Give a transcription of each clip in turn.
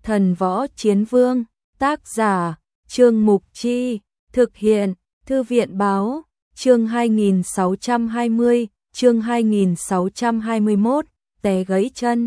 Thần Võ Chiến Vương, tác giả, Trương Mục Chi, thực hiện, Thư viện Báo, chương 2620, chương 2621, té gãy chân.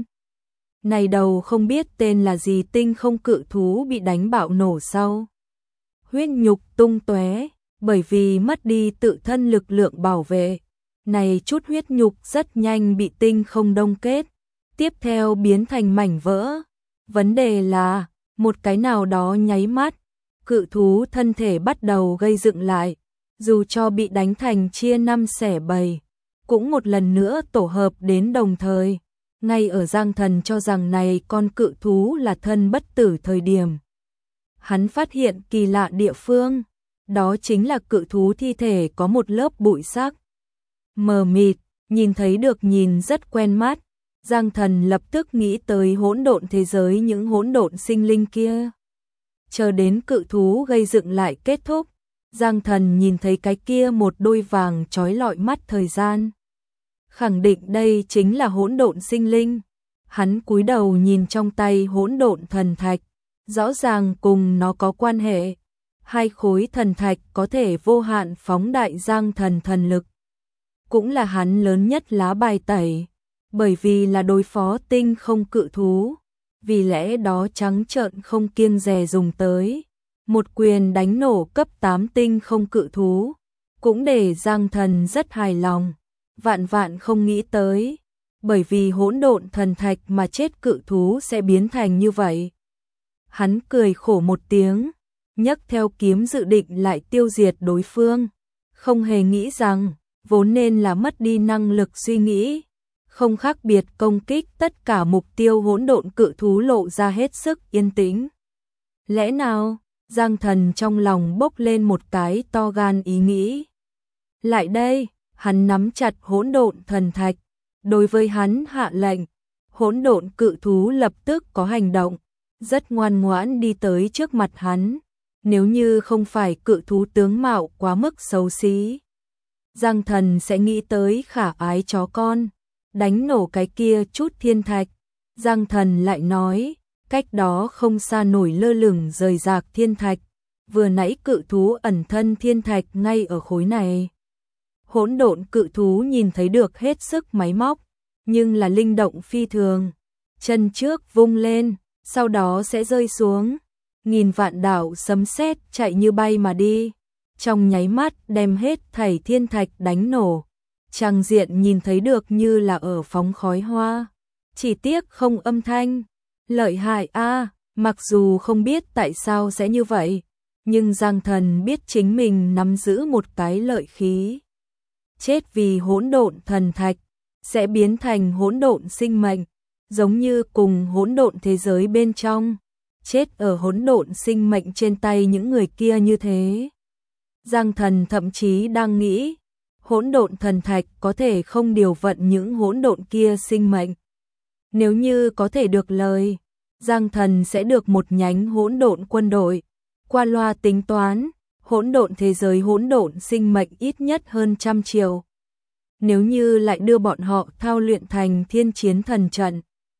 Này đầu không biết tên là gì tinh không cự thú bị đánh bạo nổ sau. Huyết nhục tung tóe, bởi vì mất đi tự thân lực lượng bảo vệ. Này chút huyết nhục rất nhanh bị tinh không đông kết, tiếp theo biến thành mảnh vỡ. Vấn đề là, một cái nào đó nháy mắt, cự thú thân thể bắt đầu gây dựng lại, dù cho bị đánh thành chia năm xẻ bảy, cũng một lần nữa tổ hợp đến đồng thời. Ngay ở Giang Thần cho rằng này con cự thú là thân bất tử thời điểm, hắn phát hiện kỳ lạ địa phương, đó chính là cự thú thi thể có một lớp bụi sắc mờ mịt, nhìn thấy được nhìn rất quen mắt. Giang Thần lập tức nghĩ tới hỗn độn thế giới, những hỗn độn sinh linh kia. Chờ đến cự thú gây dựng lại kết thúc, Giang Thần nhìn thấy cái kia một đôi vàng chói lọi mắt thời gian. Khẳng định đây chính là hỗn độn sinh linh. Hắn cúi đầu nhìn trong tay hỗn độn thần thạch, rõ ràng cùng nó có quan hệ. Hai khối thần thạch có thể vô hạn phóng đại Giang Thần thần lực, cũng là hắn lớn nhất lá bài tẩy. Bởi vì là đối phó tinh không cự thú, vì lẽ đó trắng trợn không kiêng dè dùng tới. Một quyền đánh nổ cấp 8 tinh không cự thú, cũng để Giang Thần rất hài lòng. Vạn vạn không nghĩ tới, bởi vì hỗn độn thần thạch mà chết cự thú sẽ biến thành như vậy. Hắn cười khổ một tiếng, nhấc theo kiếm dự định lại tiêu diệt đối phương. Không hề nghĩ rằng, vốn nên là mất đi năng lực suy nghĩ, không khác biệt công kích tất cả mục tiêu hỗn độn cự thú lộ ra hết sức yên tĩnh. Lẽ nào, Giang Thần trong lòng bốc lên một cái to gan ý nghĩ. Lại đây, hắn nắm chặt hỗn độn thần thạch, đối với hắn hạ lệnh. Hỗn độn cự thú lập tức có hành động, rất ngoan ngoãn đi tới trước mặt hắn. Nếu như không phải cự thú tướng mạo quá mức xấu xí, Giang Thần sẽ nghĩ tới khả ái chó con, đánh nổ cái kia chút thiên thạch. Giang Thần lại nói, cách đó không xa nổi lơ lửng rời rạc thiên thạch, vừa nãy cự thú ẩn thân thiên thạch ngay ở khối này. Hỗn độn cự thú nhìn thấy được hết sức máy móc, nhưng là linh động phi thường. Chân trước vung lên, sau đó sẽ rơi xuống. Nghìn vạn đạo sấm sét chạy như bay mà đi, trong nháy mắt đem hết thảy thiên thạch đánh nổ. Trang diện nhìn thấy được như là ở phóng khói hoa, chỉ tiếc không âm thanh. Lợi hại a, mặc dù không biết tại sao sẽ như vậy, nhưng Giang Thần biết chính mình nắm giữ một cái lợi khí. Chết vì hỗn độn thần thạch, sẽ biến thành hỗn độn sinh mệnh, giống như cùng hỗn độn thế giới bên trong, chết ở hỗn độn sinh mệnh trên tay những người kia như thế. Giang Thần thậm chí đang nghĩ, hỗn độn thần thạch có thể không điều vận những hỗn độn kia sinh mệnh. Nếu như có thể được lời, Giang Thần sẽ được một nhánh hỗn độn quân đội. Qua loa tính toán, hỗn độn thế giới hỗn độn sinh mệnh ít nhất hơn 100 triệu. Nếu như lại đưa bọn họ thao luyện thành thiên chiến thần trận.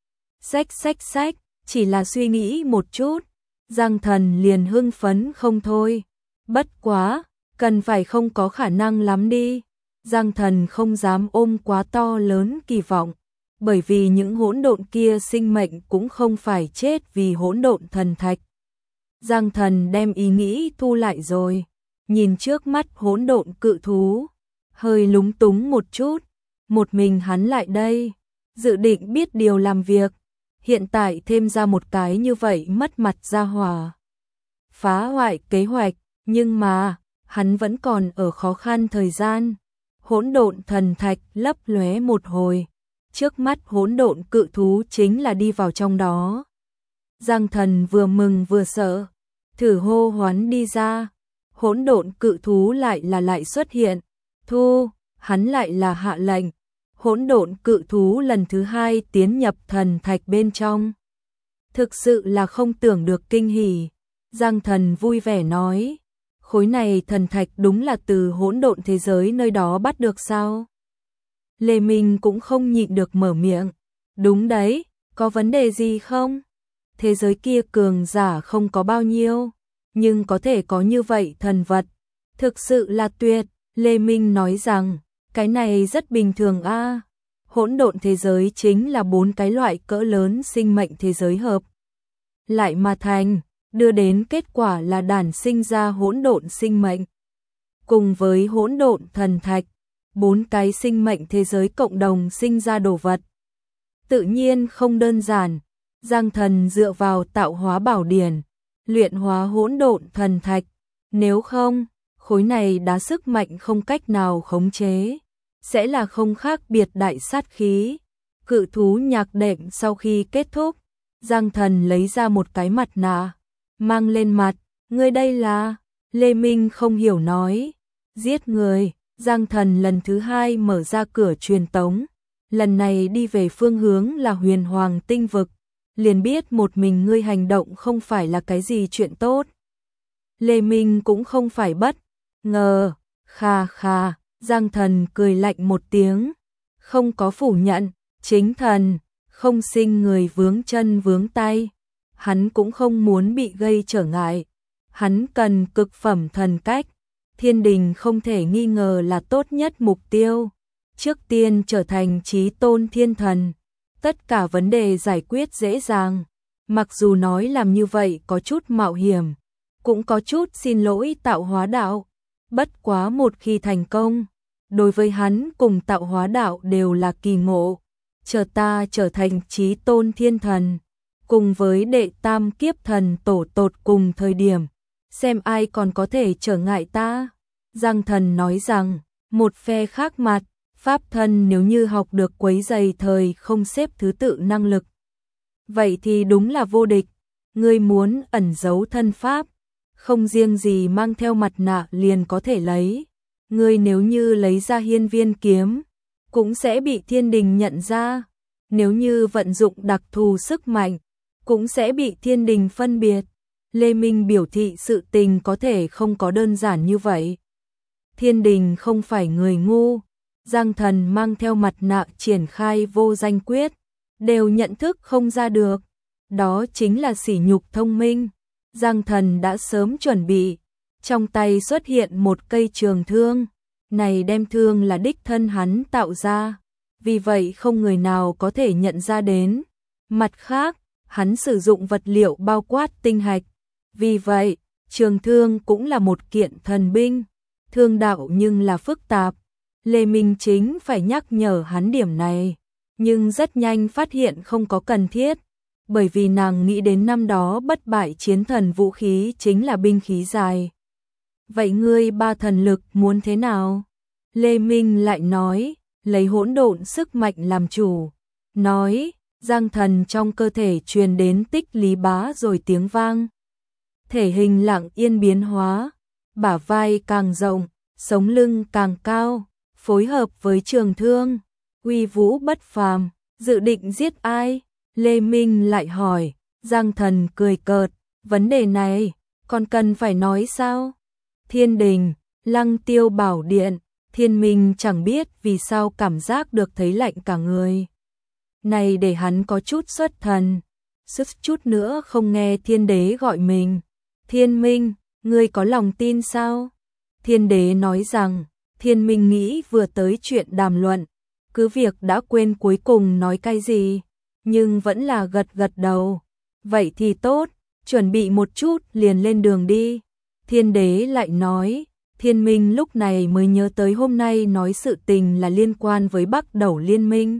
Xách, chỉ là suy nghĩ một chút, Giang Thần liền hưng phấn không thôi. Bất quá, cần phải không có khả năng lắm đi. Giang Thần không dám ôm quá to lớn kỳ vọng, bởi vì những hỗn độn kia sinh mệnh cũng không phải chết vì hỗn độn thần thạch. Giang Thần đem ý nghĩ thu lại rồi, nhìn trước mắt hỗn độn cự thú, hơi lúng túng một chút. Một mình hắn lại đây, dự định biết điều làm việc, hiện tại thêm ra một cái như vậy mất mặt ra hỏa, phá hoại kế hoạch. Nhưng mà, hắn vẫn còn ở khó khăn thời gian. Hỗn độn thần thạch lấp lóe một hồi, trước mắt hỗn độn cự thú chính là đi vào trong đó. Giang Thần vừa mừng vừa sợ, thử hô hoán đi ra, hỗn độn cự thú lại xuất hiện. Thu, hắn lại là hạ lệnh, hỗn độn cự thú lần thứ hai tiến nhập thần thạch bên trong. Thực sự là không tưởng được kinh hỉ. Giang Thần vui vẻ nói, khối này thần thạch đúng là từ hỗn độn thế giới nơi đó bắt được sao? Lê Minh cũng không nhịn được mở miệng, đúng đấy, có vấn đề gì không? thế giới kia cường giả không có bao nhiêu, nhưng có thể có như vậy thần vật, thực sự là tuyệt. Lê Minh nói rằng, cái này rất bình thường a. Hỗn độn thế giới chính là 4 cái loại cỡ lớn sinh mệnh thế giới hợp lại mà thành, đưa đến kết quả là đản sinh ra hỗn độn sinh mệnh. Cùng với hỗn độn thần thạch, 4 cái sinh mệnh thế giới cộng đồng sinh ra đồ vật. Tự nhiên không đơn giản, Giang Thần dựa vào tạo hóa bảo điển, luyện hóa hỗn độn thần thạch, nếu không, khối này đá sức mạnh không cách nào khống chế, sẽ là không khác biệt đại sát khí. Cự thú nhạc đệm sau khi kết thúc, Giang Thần lấy ra một cái mặt nạ, mang lên mặt, ngươi đây là, Lê Minh không hiểu nói, giết người. Giang Thần lần thứ 2 mở ra cửa truyền tống, lần này đi về phương hướng là Huyền Hoàng tinh vực, liền biết một mình ngươi hành động không phải là cái gì chuyện tốt. Lê Minh cũng không phải bất ngờ, kha kha, Giang Thần cười lạnh một tiếng, không có phủ nhận, chính thần, không sinh người vướng chân vướng tay, hắn cũng không muốn bị gây trở ngại, hắn cần cực phẩm thần cách, thiên đình không thể nghi ngờ là tốt nhất mục tiêu, trước tiên trở thành chí tôn thiên thần, tất cả vấn đề giải quyết dễ dàng, mặc dù nói làm như vậy có chút mạo hiểm, cũng có chút xin lỗi tạo hóa đạo, bất quá một khi thành công, đối với hắn cùng tạo hóa đạo đều là kỳ ngộ, chờ ta trở thành chí tôn thiên thần, cùng với đệ tam kiếp thần tổ tột cùng thời điểm, xem ai còn có thể trở ngại ta. Giang Thần nói rằng, một phe khác mặt, pháp thân nếu như học được quấy giày thời không xếp thứ tự năng lực. Vậy thì đúng là vô địch, ngươi muốn ẩn giấu thân pháp, không riêng gì mang theo mặt nạ liền có thể lấy. Ngươi nếu như lấy ra hiên viên kiếm, cũng sẽ bị thiên đình nhận ra. Nếu như vận dụng đặc thù sức mạnh, cũng sẽ bị thiên đình phân biệt. Lê Minh biểu thị sự tình có thể không có đơn giản như vậy. Thiên đình không phải người ngu, Giang Thần mang theo mặt nạ triển khai vô danh quyết, đều nhận thức không ra được. Đó chính là sỉ nhục thông minh. Giang Thần đã sớm chuẩn bị, trong tay xuất hiện một cây trường thương, này đem thương là đích thân hắn tạo ra, vì vậy không người nào có thể nhận ra đến. Mặt khác, hắn sử dụng vật liệu bao quát tinh hạch, vì vậy, trường thương cũng là một kiện thần binh, thương đạo nhưng là phức tạp. Lê Minh chính phải nhắc nhở hắn điểm này, nhưng rất nhanh phát hiện không có cần thiết, bởi vì nàng nghĩ đến năm đó bất bại chiến thần vũ khí chính là binh khí dài. Vậy ngươi ba thần lực muốn thế nào? Lê Minh lại nói, lấy hỗn độn sức mạnh làm chủ, nói, Giang Thần trong cơ thể truyền đến tích lý bá rồi tiếng vang. Thể hình lặng yên biến hóa, bả vai càng rộng, sống lưng càng cao, phối hợp với trường thương, uy vũ bất phàm, dự định giết ai? Lê Minh lại hỏi, Giang Thần cười cợt, vấn đề này, còn cần phải nói sao? Thiên đình, Lăng Tiêu Bảo Điện, Thiên Minh chẳng biết vì sao cảm giác được thấy lạnh cả người. Này để hắn có chút xuất thần, sức chút nữa không nghe thiên đế gọi mình. Thiên Minh, ngươi có lòng tin sao? Thiên đế nói rằng, Thiên Minh nghĩ vừa tới chuyện đàm luận, cứ việc đã quên cuối cùng nói cái gì, nhưng vẫn là gật gật đầu. Vậy thì tốt, chuẩn bị một chút liền lên đường đi. Thiên đế lại nói, Thiên Minh lúc này mới nhớ tới hôm nay nói sự tình là liên quan với Bắc Đẩu Liên Minh.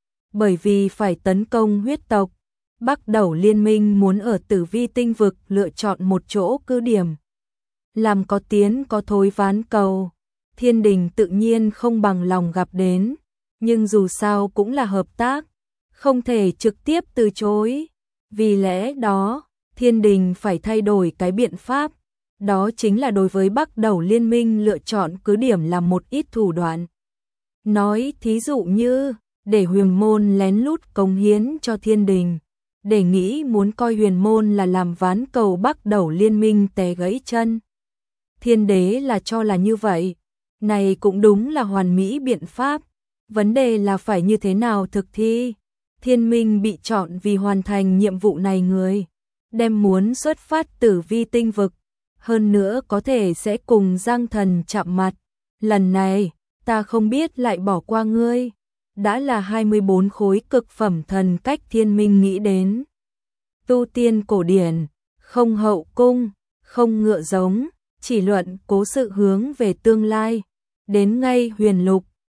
Bởi vì phải tấn công huyết tộc, Bắc Đẩu Liên Minh muốn ở Tử Vi tinh vực lựa chọn một chỗ cứ điểm. Làm có tiến có thối ván cầu, thiên đình tự nhiên không bằng lòng gặp đến, nhưng dù sao cũng là hợp tác, không thể trực tiếp từ chối. Vì lẽ đó, thiên đình phải thay đổi cái biện pháp, đó chính là đối với Bắc Đẩu Liên Minh lựa chọn cứ điểm làm một ít thủ đoạn. Nói thí dụ như, để huyền môn lén lút cống hiến cho thiên đình, để nghĩ muốn coi huyền môn là làm ván cầu Bắc Đẩu Liên Minh té gãy chân. Thiên đế là cho là như vậy, này cũng đúng là hoàn mỹ biện pháp, vấn đề là phải như thế nào thực thi. Thiên Minh bị chọn vì hoàn thành nhiệm vụ này người, đem muốn xuất phát Tử Vi tinh vực, hơn nữa có thể sẽ cùng Giang Thần chạm mặt. Lần này, ta không biết lại bỏ qua ngươi. Đã là 24 khối cực phẩm thần cách Thiên Minh nghĩ đến. Tu tiên cổ điển, không hậu cung, không ngựa giống, chỉ luận cố sự hướng về tương lai. Đến ngay huyền lục,